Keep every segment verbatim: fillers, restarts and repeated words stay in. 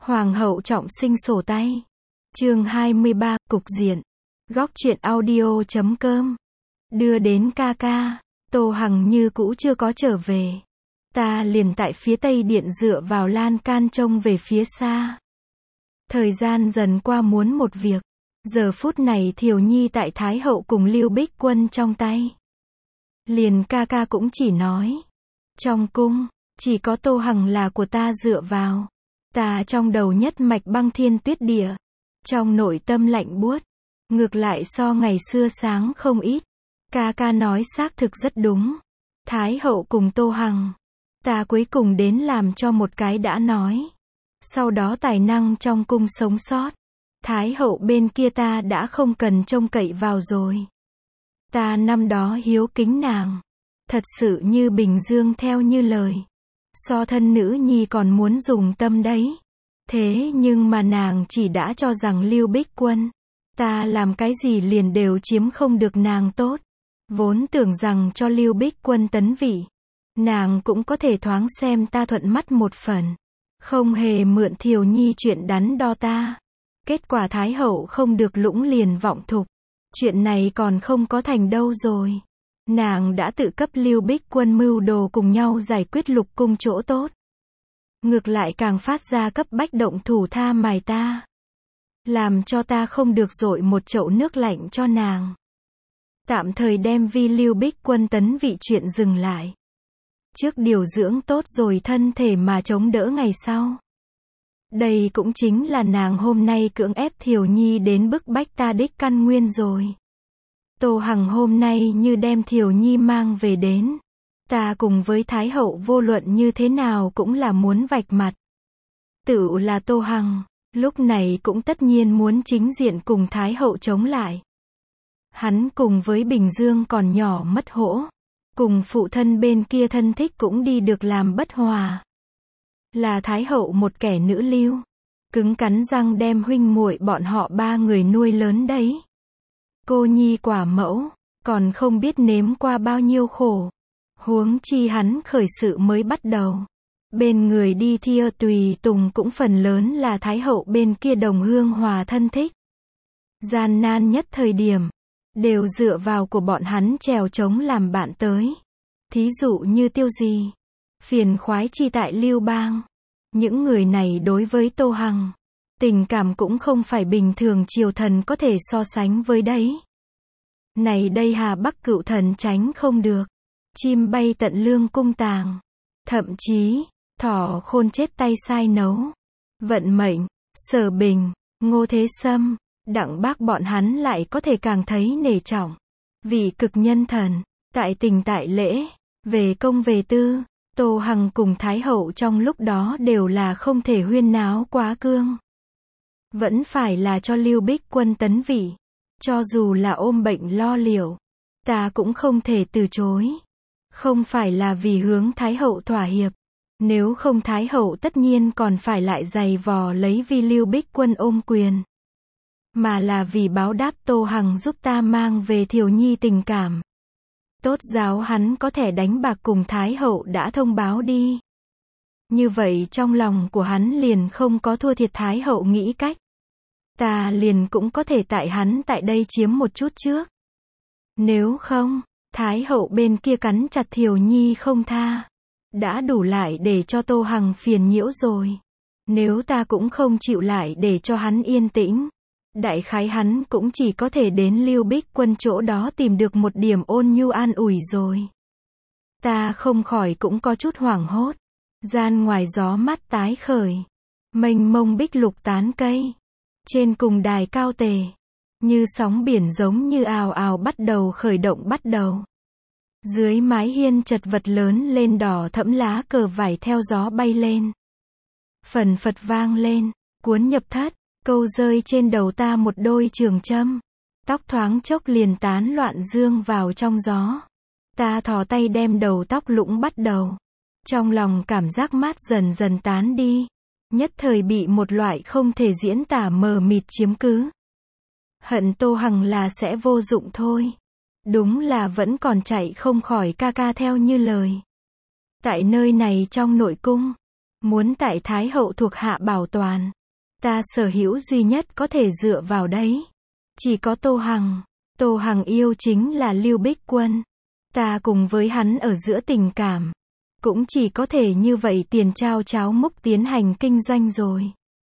Hoàng hậu trọng sinh sổ tay. Chương hai mươi ba, cục diện. Góc truyện audio chấm com. Đưa đến ca ca. Tô Hằng như cũ chưa có trở về. Ta liền tại phía tây điện dựa vào lan can trông về phía xa. Thời gian dần qua muốn một việc. Giờ phút này Thiều Nhi tại Thái hậu cùng Lưu Bích Quân trong tay. Liền ca ca cũng chỉ nói. Trong cung, chỉ có Tô Hằng là của ta dựa vào. Ta trong đầu nhất mạch băng thiên tuyết địa. Trong nội tâm lạnh buốt. Ngược lại so ngày xưa sáng không ít. Ca ca nói xác thực rất đúng. Thái hậu cùng Tô Hằng. Ta cuối cùng đến làm cho một cái đã nói. Sau đó tài năng trong cung sống sót. Thái hậu bên kia ta đã không cần trông cậy vào rồi. Ta năm đó hiếu kính nàng. Thật sự như Bình Dương theo như lời. So thân nữ nhi còn muốn dùng tâm đấy. Thế nhưng mà nàng chỉ đã cho rằng Lưu Bích Quân. Ta làm cái gì liền đều chiếm không được nàng tốt. Vốn tưởng rằng cho Lưu Bích Quân tấn vị. Nàng cũng có thể thoáng xem ta thuận mắt một phần. Không hề mượn Thiều Nhi chuyện đắn đo ta. Kết quả Thái hậu không được lũng liền vọng thục. Chuyện này còn không có thành đâu rồi. Nàng đã tự cấp Lưu Bích Quân mưu đồ cùng nhau giải quyết lục cung chỗ tốt. Ngược lại càng phát ra cấp bách động thủ tha mài ta. Làm cho ta không được dội một chậu nước lạnh cho nàng. Tạm thời đem vi Lưu Bích Quân tấn vị chuyện dừng lại. Trước điều dưỡng tốt rồi thân thể mà chống đỡ ngày sau. Đây cũng chính là nàng hôm nay cưỡng ép Thiều Nhi đến bức bách ta đích căn nguyên rồi. Tô Hằng hôm nay như đem Thiều Nhi mang về đến. Ta cùng với Thái hậu vô luận như thế nào cũng là muốn vạch mặt. Tự là Tô Hằng, lúc này cũng tất nhiên muốn chính diện cùng Thái hậu chống lại. Hắn cùng với Bình Dương còn nhỏ mất hỗ. Cùng phụ thân bên kia thân thích cũng đi được làm bất hòa. Là Thái hậu một kẻ nữ lưu. Cứng cắn răng đem huynh muội bọn họ ba người nuôi lớn đấy. Cô nhi quả mẫu, còn không biết nếm qua bao nhiêu khổ. Huống chi hắn khởi sự mới bắt đầu. Bên người đi thia tùy tùng cũng phần lớn là Thái hậu bên kia đồng hương hòa thân thích. Gian nan nhất thời điểm, đều dựa vào của bọn hắn trèo trống làm bạn tới. Thí dụ như Tiêu Gì, phiền khoái chi tại Lưu Bang. Những người này đối với Tô Hằng, tình cảm cũng không phải bình thường triều thần có thể so sánh với đấy. Này đây Hà Bắc cựu thần tránh không được. Chim bay tận lương cung tàng. Thậm chí, thỏ khôn chết tay sai nấu. Vận mệnh, Sở Bình, Ngô Thế Sâm, Đặng Bác bọn hắn lại có thể càng thấy nể trọng. Vì cực nhân thần, tại tình tại lễ, về công về tư, Tô Hằng cùng Thái hậu trong lúc đó đều là không thể huyên náo quá cương. Vẫn phải là cho Lưu Bích Quân tấn vị. Cho dù là ôm bệnh lo liệu, ta cũng không thể từ chối. Không phải là vì hướng Thái hậu thỏa hiệp. Nếu không Thái hậu tất nhiên còn phải lại giày vò lấy vi Lưu Bích Quân ôm quyền. Mà là vì báo đáp Tô Hằng giúp ta mang về Thiều Nhi tình cảm. Tốt giáo hắn có thể đánh bạc cùng Thái hậu đã thông báo đi. Như vậy trong lòng của hắn liền không có thua thiệt Thái hậu nghĩ cách. Ta liền cũng có thể tại hắn tại đây chiếm một chút trước. Nếu không, Thái hậu bên kia cắn chặt Thiều Nhi không tha. Đã đủ lại để cho Tô Hằng phiền nhiễu rồi. Nếu ta cũng không chịu lại để cho hắn yên tĩnh. Đại khái hắn cũng chỉ có thể đến Lưu Bích Quân chỗ đó tìm được một điểm ôn nhu an ủi rồi. Ta không khỏi cũng có chút hoảng hốt. Gian ngoài gió mát tái khởi. Mênh mông bích lục tán cây. Trên cùng đài cao tề. Như sóng biển giống như ào ào bắt đầu khởi động bắt đầu. Dưới mái hiên chật vật lớn lên đỏ thẫm lá cờ vải theo gió bay lên. Phần phật vang lên, cuốn nhập thất, câu rơi trên đầu ta một đôi trường châm. Tóc thoáng chốc liền tán loạn dương vào trong gió. Ta thò tay đem đầu tóc lũng bắt đầu. Trong lòng cảm giác mát dần dần tán đi. Nhất thời bị một loại không thể diễn tả mờ mịt chiếm cứ. Hận Tô Hằng là sẽ vô dụng thôi. Đúng là vẫn còn chạy không khỏi ca ca theo như lời. Tại nơi này trong nội cung, Muốn tại Thái hậu thuộc hạ bảo toàn. Ta sở hữu duy nhất có thể dựa vào đấy. Chỉ có Tô Hằng. Tô Hằng yêu chính là Lưu Bích Quân. Ta cùng với hắn ở giữa tình cảm. Cũng chỉ có thể như vậy tiền trao cháo múc tiến hành kinh doanh rồi.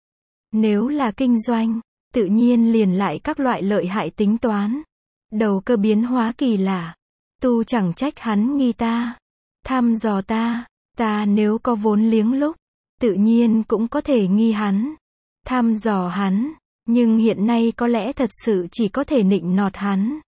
Nếu là kinh doanh, tự nhiên liền lại các loại lợi hại tính toán. Đầu cơ biến hóa kỳ lạ. Tu chẳng trách hắn nghi ta. Thăm dò ta. Ta nếu có vốn liếng lúc, tự nhiên cũng có thể nghi hắn. Thăm dò hắn. Nhưng hiện nay có lẽ thật sự chỉ có thể nịnh nọt hắn.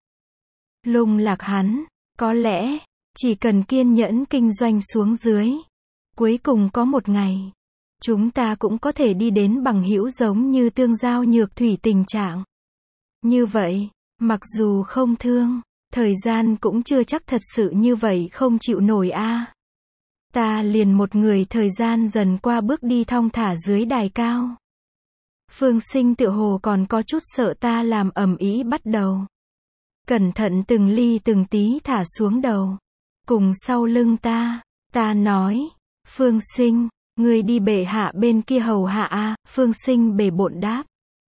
Lung lạc hắn. Có lẽ, chỉ cần kiên nhẫn kinh doanh xuống dưới. Cuối cùng có một ngày, chúng ta cũng có thể đi đến bằng hữu giống như tương giao nhược thủy tình trạng. Như vậy, mặc dù không thương, thời gian cũng chưa chắc thật sự như vậy không chịu nổi a. Ta liền một người thời gian dần qua bước đi thong thả dưới đài cao. Phương Sinh tựa hồ còn có chút sợ ta làm ầm ĩ bắt đầu. Cẩn thận từng ly từng tí thả xuống đầu. Cùng sau lưng ta, ta nói, Phương Sinh, ngươi đi bệ hạ bên kia hầu hạ a. Phương Sinh bề bộn đáp.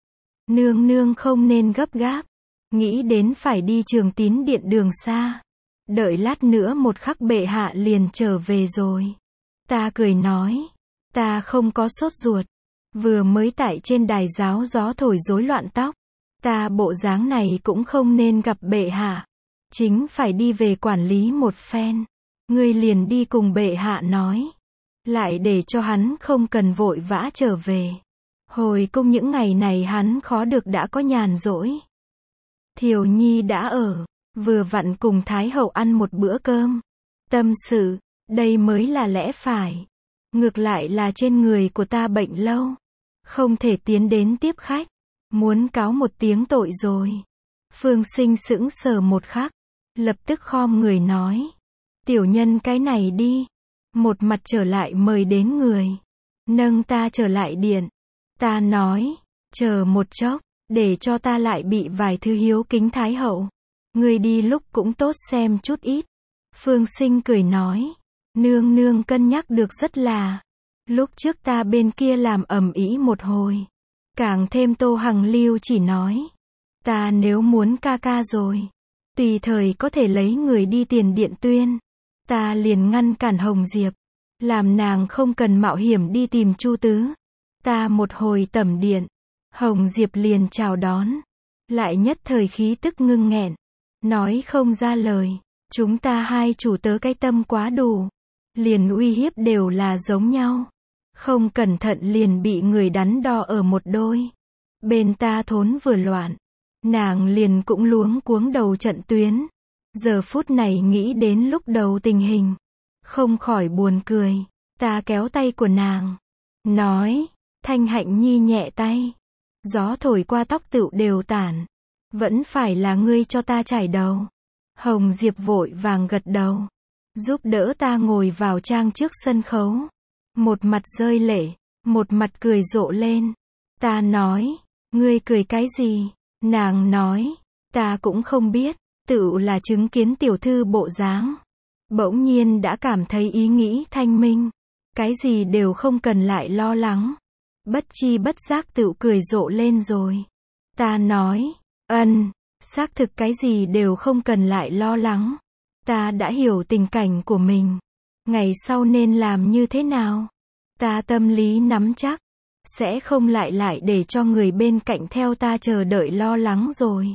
Nương nương không nên gấp gáp. Nghĩ đến phải đi Trường Tín điện đường xa. Đợi lát nữa một khắc bệ hạ liền trở về rồi. Ta cười nói, ta không có sốt ruột. Vừa mới tại trên đài giáo gió thổi rối loạn tóc. Ta bộ dáng này cũng không nên gặp bệ hạ. Chính phải đi về quản lý một phen. Ngươi liền đi cùng bệ hạ nói. Lại để cho hắn không cần vội vã trở về. Hồi cung những ngày này hắn khó được đã có nhàn rỗi. Thiều Nhi đã ở. Vừa vặn cùng Thái hậu ăn một bữa cơm. Tâm sự. Đây mới là lẽ phải. Ngược lại là trên người của ta bệnh lâu. Không thể tiến đến tiếp khách. Muốn cáo một tiếng tội rồi. Phương Sinh sững sờ một khắc. Lập tức khom người nói. Tiểu nhân cái này đi. Một mặt trở lại mời đến người. Nâng ta trở lại điện. Ta nói. Chờ một chốc. Để cho ta lại bị vài thứ hiếu kính Thái hậu. Người đi lúc cũng tốt xem chút ít. Phương Sinh cười nói. Nương nương cân nhắc được rất là. Lúc trước ta bên kia làm ầm ĩ một hồi. Càng thêm Tô Hằng Lưu chỉ nói. Ta nếu muốn ca ca rồi. Tùy thời có thể lấy người đi tiền điện tuyên. Ta liền ngăn cản Hồng Diệp. Làm nàng không cần mạo hiểm đi tìm Chu Tứ. Ta một hồi tẩm điện. Hồng Diệp liền chào đón. Lại nhất thời khí tức ngưng nghẹn. Nói không ra lời. Chúng ta hai chủ tớ cái tâm quá đủ. Liền uy hiếp đều là giống nhau. Không cẩn thận liền bị người đắn đo ở một đôi. Bên ta thốn vừa loạn. Nàng liền cũng luống cuống đầu trận tuyến. Giờ phút này nghĩ đến lúc đầu tình hình. Không khỏi buồn cười. Ta kéo tay của nàng. Nói. Thanh Hạnh Nhi nhẹ tay. Gió thổi qua tóc tựu đều tản. Vẫn phải là ngươi cho ta chải đầu. Hồng Diệp vội vàng gật đầu. Giúp đỡ ta ngồi vào trang trước sân khấu. Một mặt rơi lệ. Một mặt cười rộ lên. Ta nói. Ngươi cười cái gì? Nàng nói. Ta cũng không biết. Tựu là chứng kiến tiểu thư bộ dáng. Bỗng nhiên đã cảm thấy ý nghĩ thanh minh. Cái gì đều không cần lại lo lắng. Bất chi bất giác tựu cười rộ lên rồi. Ta nói. Ân. Xác thực cái gì đều không cần lại lo lắng. Ta đã hiểu tình cảnh của mình. Ngày sau nên làm như thế nào? Ta tâm lý nắm chắc. Sẽ không lại lại để cho người bên cạnh theo ta chờ đợi lo lắng rồi.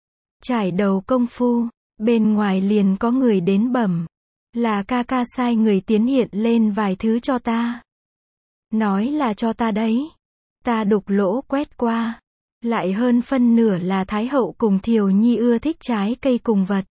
Trải đầu công phu. Bên ngoài liền có người đến bẩm. Là ca ca sai người tiến hiện lên vài thứ cho ta. Nói là cho ta đấy. Ta đục lỗ quét qua. Lại hơn phân nửa là Thái hậu cùng Thiều Nhi ưa thích trái cây cùng vật.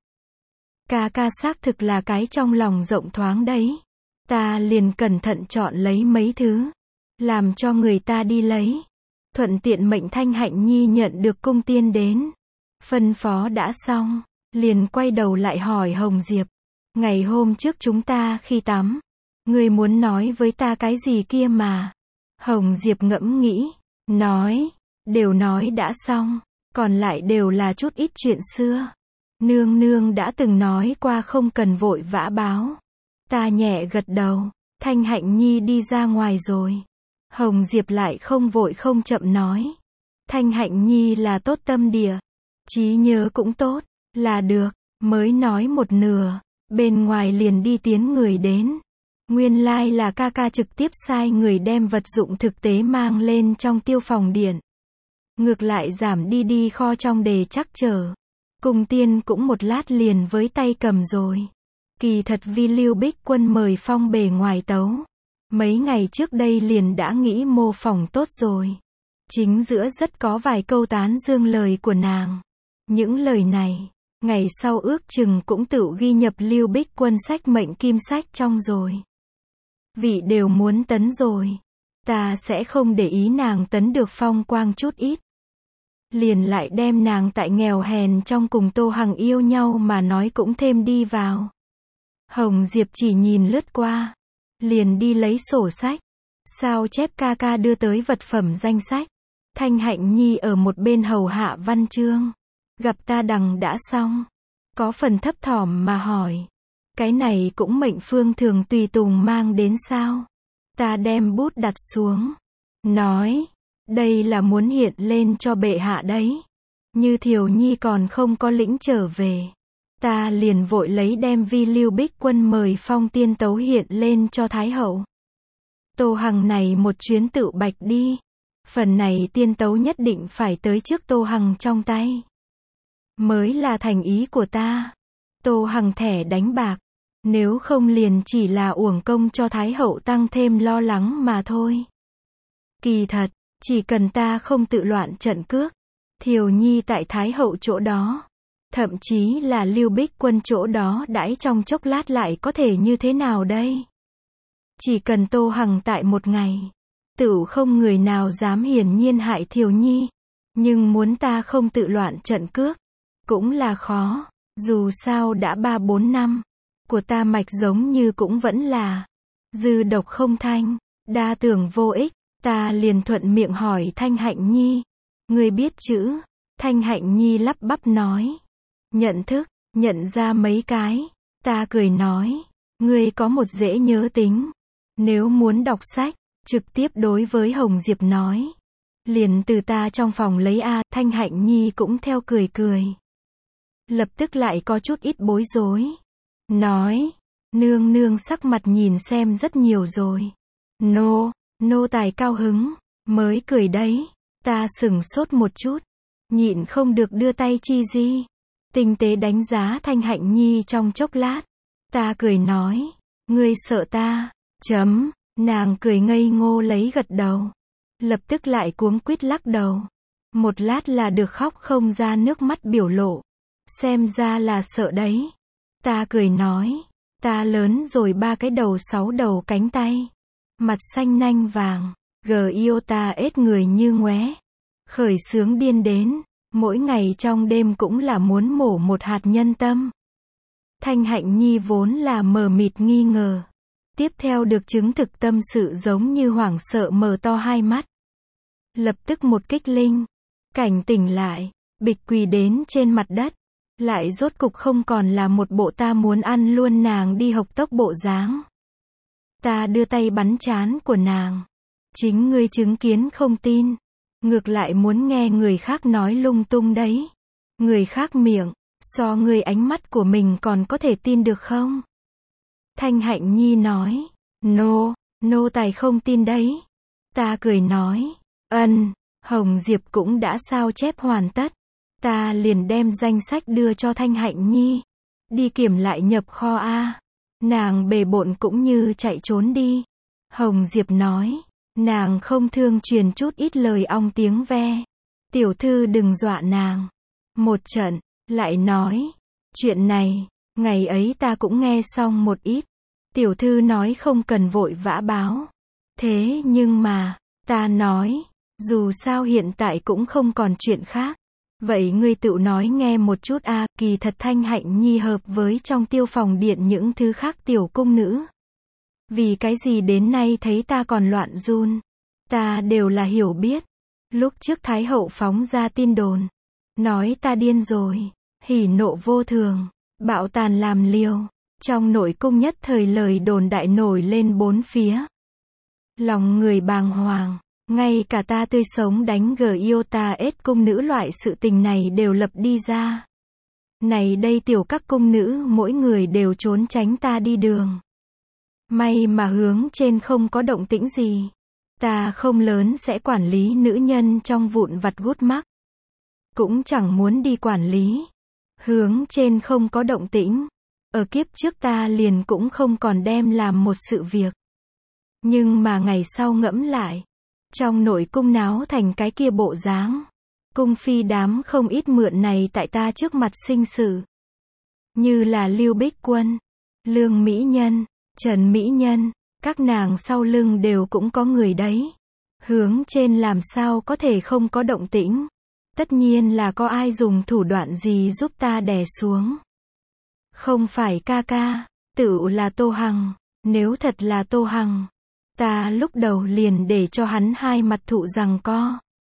Ca ca xác thực là cái trong lòng rộng thoáng đấy. Ta liền cẩn thận chọn lấy mấy thứ. Làm cho người ta đi lấy. Thuận tiện mệnh Thanh Hạnh Nhi nhận được cung tiên đến. Phân phó đã xong. Liền quay đầu lại hỏi Hồng Diệp. Ngày hôm trước chúng ta khi tắm. Ngươi muốn nói với ta cái gì kia mà. Hồng Diệp ngẫm nghĩ. Nói. Đều nói đã xong. Còn lại đều là chút ít chuyện xưa. Nương nương đã từng nói qua không cần vội vã báo. Ta nhẹ gật đầu. Thanh Hạnh Nhi đi ra ngoài rồi. Hồng Diệp lại không vội không chậm nói. Thanh Hạnh Nhi là tốt tâm địa. Trí nhớ cũng tốt. Là được. Mới nói một nửa. Bên ngoài liền đi tiến người đến. Nguyên lai là ca ca trực tiếp sai người đem vật dụng thực tế mang lên trong tiêu phòng điện. Ngược lại giảm đi đi kho trong đề chắc chờ. Cung tiên cũng một lát liền với tay cầm rồi. Kỳ thật Vi Lưu Bích Quân mời phong bề ngoài tấu. Mấy ngày trước đây liền đã nghĩ mô phỏng tốt rồi. Chính giữa rất có vài câu tán dương lời của nàng. Những lời này, ngày sau ước chừng cũng tự ghi nhập Lưu Bích Quân sách mệnh kim sách trong rồi. Vị đều muốn tấn rồi. Ta sẽ không để ý nàng tấn được phong quang chút ít. Liền lại đem nàng tại nghèo hèn trong cùng Tô Hằng yêu nhau mà nói cũng thêm đi vào. Hồng Diệp chỉ nhìn lướt qua. Liền đi lấy sổ sách. Sao chép ca ca đưa tới vật phẩm danh sách. Thanh Hạnh Nhi ở một bên hầu hạ văn chương. Gặp ta đằng đã xong. Có phần thấp thỏm mà hỏi. Cái này cũng mệnh phương thường tùy tùng mang đến sao? Ta đem bút đặt xuống. Nói. Đây là muốn hiện lên cho bệ hạ đấy. Như Thiều Nhi còn không có lĩnh trở về. Ta liền vội lấy đem Vi Lưu Bích Quân mời phong tiên tấu hiện lên cho Thái hậu. Tô Hằng này một chuyến tự bạch đi. Phần này tiên tấu nhất định phải tới trước Tô Hằng trong tay. Mới là thành ý của ta. Tô Hằng thẻ đánh bạc. Nếu không liền chỉ là uổng công cho Thái hậu tăng thêm lo lắng mà thôi. Kỳ thật, chỉ cần ta không tự loạn trận cước. Thiều Nhi tại Thái hậu chỗ đó. Thậm chí là Lưu Bích Quân chỗ đó đãi trong chốc lát lại có thể như thế nào đây? Chỉ cần Tô Hằng tại một ngày. Tửu không người nào dám hiển nhiên hại Thiều Nhi. Nhưng muốn ta không tự loạn trận cước. Cũng là khó. Dù sao đã ba bốn năm. Của ta mạch giống như cũng vẫn là. Dư độc không thanh. Đa tưởng vô ích. Ta liền thuận miệng hỏi Thanh Hạnh Nhi. Ngươi biết chữ. Thanh Hạnh Nhi lắp bắp nói. Nhận thức, nhận ra mấy cái. Ta cười nói. Ngươi có một dễ nhớ tính. Nếu muốn đọc sách, trực tiếp đối với Hồng Diệp nói. Liền từ ta trong phòng lấy A. Thanh Hạnh Nhi cũng theo cười cười. Lập tức lại có chút ít bối rối. Nói. Nương nương sắc mặt nhìn xem rất nhiều rồi. Nô, nô tài cao hứng. Mới cười đấy. Ta sửng sốt một chút. Nhịn không được đưa tay chi di. Tinh tế đánh giá Thanh Hạnh Nhi trong chốc lát. Ta cười nói. Ngươi sợ ta. Chấm. Nàng cười ngây ngô lấy gật đầu. Lập tức lại cuống quýt lắc đầu. Một lát là được khóc không ra nước mắt biểu lộ. Xem ra là sợ đấy. Ta cười nói. Ta lớn rồi ba cái đầu sáu đầu cánh tay. Mặt xanh nanh vàng. Gờ yêu ta ết người như ngoé. Khởi sướng điên đến. Mỗi ngày trong đêm cũng là muốn mổ một hạt nhân tâm. Thanh Hạnh Nhi vốn là mờ mịt nghi ngờ. Tiếp theo được chứng thực tâm sự giống như hoảng sợ mở to hai mắt. Lập tức một kích linh. Cảnh tỉnh lại. Bịch quỳ đến trên mặt đất. Lại rốt cục không còn là một bộ ta muốn ăn luôn nàng đi hộc tốc bộ dáng. Ta đưa tay bắn trán của nàng. Chính ngươi chứng kiến không tin. Ngược lại muốn nghe người khác nói lung tung đấy. Người khác miệng. So ngươi ánh mắt của mình còn có thể tin được không? Thanh Hạnh Nhi nói. Nô, nô tài không tin đấy. Ta cười nói. Ân, Hồng Diệp cũng đã sao chép hoàn tất. Ta liền đem danh sách đưa cho Thanh Hạnh Nhi. Đi kiểm lại nhập kho A. Nàng bề bộn cũng như chạy trốn đi. Hồng Diệp nói. Nàng không thương truyền chút ít lời ong tiếng ve. Tiểu thư đừng dọa nàng. Một trận, lại nói. Chuyện này, ngày ấy ta cũng nghe xong một ít. Tiểu thư nói không cần vội vã báo. Thế nhưng mà, ta nói. Dù sao hiện tại cũng không còn chuyện khác. Vậy ngươi tự nói nghe một chút a. Kỳ thật Thanh Hạnh Nhi hợp với trong tiêu phòng điện những thứ khác tiểu cung nữ. Vì cái gì đến nay thấy ta còn loạn run. Ta đều là hiểu biết. Lúc trước Thái hậu phóng ra tin đồn. Nói ta điên rồi. Hỉ nộ vô thường. Bạo tàn làm liều. Trong nội cung nhất thời lời đồn đại nổi lên bốn phía. Lòng người bàng hoàng, ngay cả ta tươi sống đánh gờ yêu ta ết cung nữ loại sự tình này đều lập đi ra. Này đây tiểu các cung nữ mỗi người đều trốn tránh ta đi đường. May mà hướng trên không có động tĩnh gì. Ta không lớn sẽ quản lý nữ nhân trong vụn vặt gút mắc. Cũng chẳng muốn đi quản lý. Hướng trên không có động tĩnh. Ở kiếp trước ta liền cũng không còn đem làm một sự việc. Nhưng mà ngày sau ngẫm lại. Trong nội cung náo thành cái kia bộ dáng. Cung phi đám không ít mượn này tại ta trước mặt sinh sự. Như là Lưu Bích Quân, Lương Mỹ Nhân, Trần Mỹ Nhân, các nàng sau lưng đều cũng có người đấy. Hướng trên làm sao có thể không có động tĩnh. Tất nhiên là có ai dùng thủ đoạn gì giúp ta đè xuống. Không phải ca ca, tựu là Tô Hằng. Nếu thật là Tô Hằng, ta lúc đầu liền để cho hắn hai mặt thụ giằng co.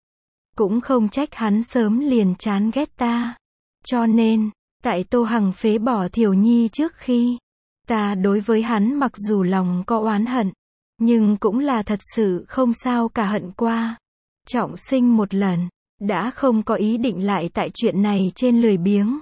Cũng không trách hắn sớm liền chán ghét ta. Cho nên, tại Tô Hằng phế bỏ Thiểu Nhi trước khi, ta đối với hắn mặc dù lòng có oán hận, nhưng cũng là thật sự không sao cả hận qua. Trọng sinh một lần, đã không có ý định lại tại chuyện này trên lười biếng.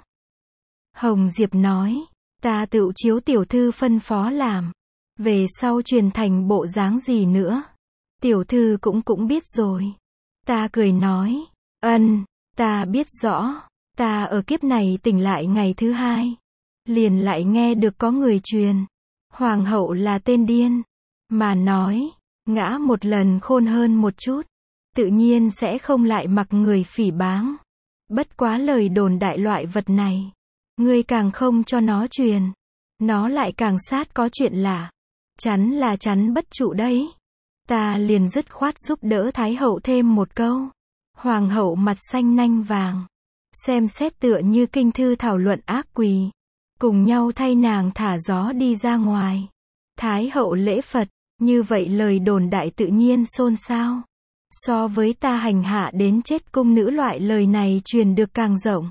Hồng Diệp nói, ta tự chiếu tiểu thư phân phó làm. Về sau truyền thành bộ dáng gì nữa. Tiểu thư cũng cũng biết rồi. Ta cười nói, ân, ta biết rõ. Ta ở kiếp này tỉnh lại ngày thứ hai. Liền lại nghe được có người truyền. Hoàng hậu là tên điên. Mà nói, ngã một lần khôn hơn một chút. Tự nhiên sẽ không lại mặc người phỉ báng. Bất quá lời đồn đại loại vật này. Ngươi càng không cho nó truyền. Nó lại càng sát có chuyện lạ. Chắn là chắn bất trụ đấy. Ta liền dứt khoát giúp đỡ Thái hậu thêm một câu. Hoàng hậu mặt xanh nanh vàng. Xem xét tựa như kinh thư thảo luận ác quỷ. Cùng nhau thay nàng thả gió đi ra ngoài. Thái hậu lễ Phật. Như vậy lời đồn đại tự nhiên xôn xao. So với ta hành hạ đến chết cung nữ loại lời này truyền được càng rộng.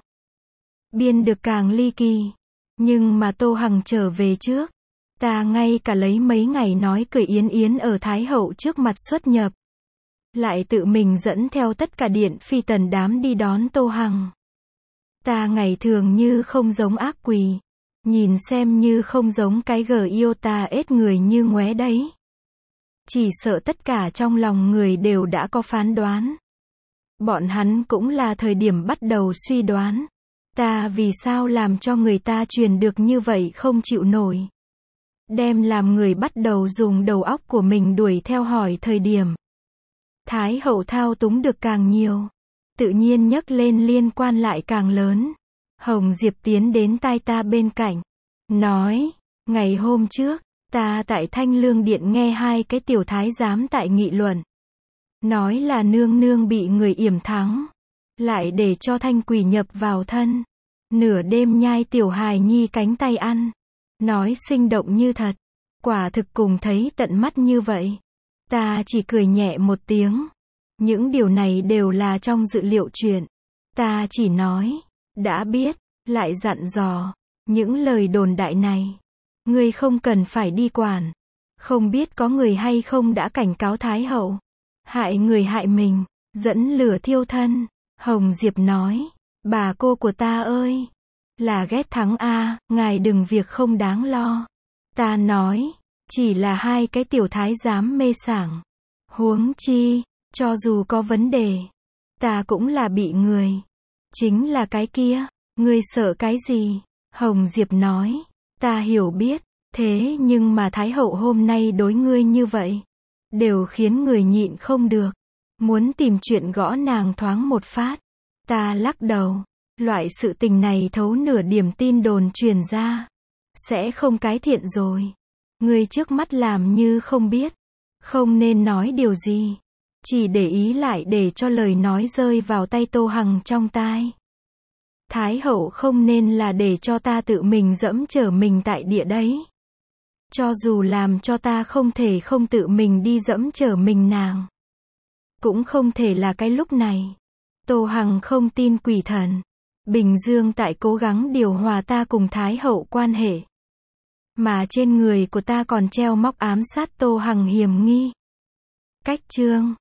Biên được càng ly kỳ. Nhưng mà Tô Hằng trở về trước. Ta ngay cả lấy mấy ngày nói cười yến yến ở Thái hậu trước mặt xuất nhập. Lại tự mình dẫn theo tất cả điện phi tần đám đi đón Tô Hằng. Ta ngày thường như không giống ác quỷ. Nhìn xem như không giống cái gờ yêu ta ết người như ngoé đấy. Chỉ sợ tất cả trong lòng người đều đã có phán đoán. Bọn hắn cũng là thời điểm bắt đầu suy đoán. Ta vì sao làm cho người ta truyền được như vậy không chịu nổi. Đem làm người bắt đầu dùng đầu óc của mình đuổi theo hỏi thời điểm. Thái hậu thao túng được càng nhiều. Tự nhiên nhấc lên liên quan lại càng lớn. Hồng Diệp tiến đến tai ta bên cạnh. Nói, ngày hôm trước, ta tại Thanh Lương Điện nghe hai cái tiểu thái giám tại nghị luận. Nói là nương nương bị người yểm thắng. Lại để cho thanh quỷ nhập vào thân. Nửa đêm nhai tiểu hài nhi cánh tay ăn. Nói sinh động như thật. Quả thực cùng thấy tận mắt như vậy. Ta chỉ cười nhẹ một tiếng. Những điều này đều là trong dự liệu chuyện. Ta chỉ nói. Đã biết. Lại dặn dò. Những lời đồn đại này. Ngươi không cần phải đi quản. Không biết có người hay không đã cảnh cáo Thái hậu. Hại người hại mình. Dẫn lửa thiêu thân. Hồng Diệp nói. Bà cô của ta ơi. Là ghét thắng a, ngài đừng việc không đáng lo. Ta nói, chỉ là hai cái tiểu thái giám mê sảng. Huống chi, cho dù có vấn đề, ta cũng là bị người. Chính là cái kia, ngươi sợ cái gì? Hồng Diệp nói, ta hiểu biết, thế nhưng mà Thái hậu hôm nay đối ngươi như vậy, đều khiến người nhịn không được. Muốn tìm chuyện gõ nàng thoáng một phát. Ta lắc đầu. Loại sự tình này thấu nửa điểm tin đồn truyền ra. Sẽ không cái thiện rồi. Ngươi trước mắt làm như không biết. Không nên nói điều gì. Chỉ để ý lại để cho lời nói rơi vào tay Tô Hằng trong tai. Thái hậu không nên là để cho ta tự mình dẫm trở mình tại địa đấy. Cho dù làm cho ta không thể không tự mình đi dẫm trở mình nàng. Cũng không thể là cái lúc này. Tô Hằng không tin quỷ thần. Bình Dương tại cố gắng điều hòa ta cùng Thái hậu quan hệ. Mà trên người của ta còn treo móc ám sát Tô Hằng hiểm nghi. Cách chương